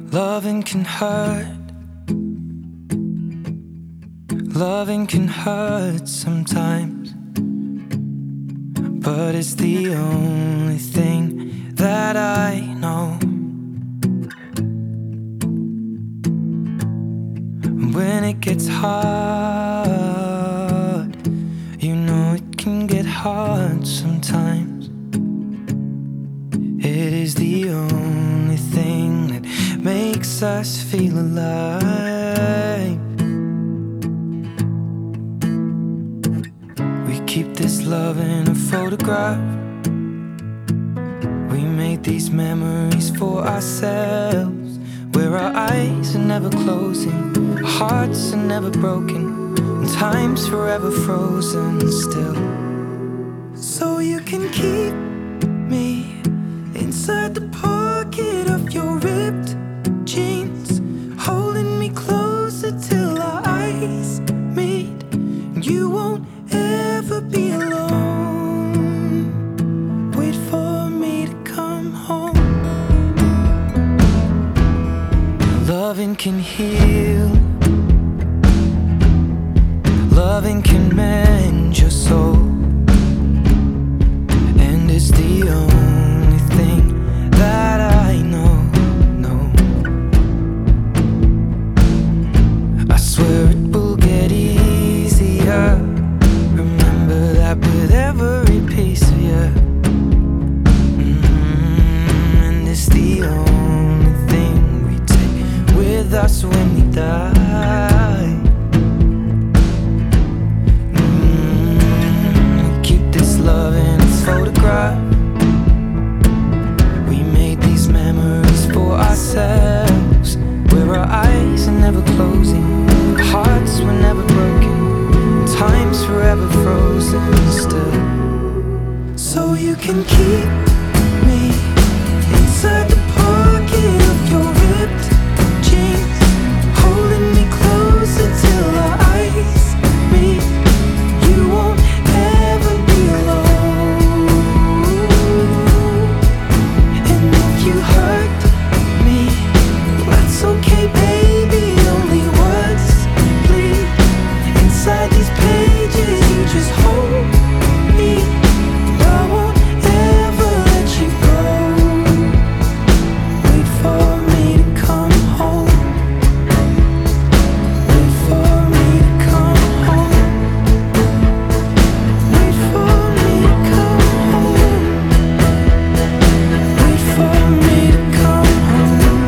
Loving can hurt. Loving can hurt sometimes, but it's the only thing that I know. When it gets hard, you know it can get hard sometimes. It is the only thing that makes us feel alive. We keep this love in a photograph. We made these memories for ourselves, where our eyes are never closing, our hearts are never broken, and time's forever frozen still. So you can keep me inside the pocket of your ripped jeans, holding me closer till our eyes meet. And you won't ever be alone. Wait for me to come home. Loving can heal. Loving can mend your soul. And it's the only thing that I know. I swear it will get easier. Remember that with every piece of you. And it's the only thing we take with us when we die. We keep this love in a photograph. We made these memories for ourselves, where our eyes are never closing, our hearts were never broken, time's forever frozen still. So you can keep me inside the pocket of your ripped jeans, holding me closer till our eyes meet. You won't ever be alone. And if you hurt me, that's okay, baby. Only words bleed inside these pages. You just hold me. I won't ever let you go. Wait for me to come home. Wait for me to come home. Wait for me to come home. Wait for me to come home.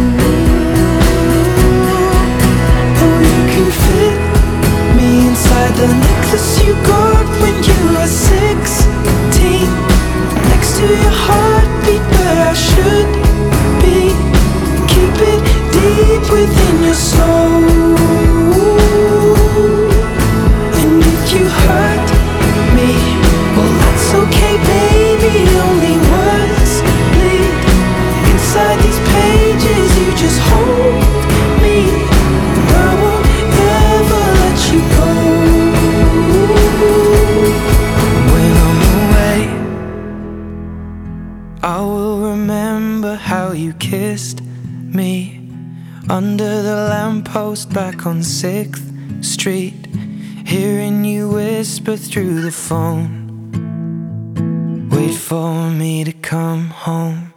Oh, you can fit me inside the necklace you got when you were 16, next to your heartbeat where I should be. Keep it deep within your soul. And if you hurt me, well, that's okay, baby. Only words bleed inside these pages. You just hold me. I won't ever let you go. When I'm away, I will remember how you kissed me under the lamppost back on 6th Street, hearing you whisper through the phone. Wait for me to come home.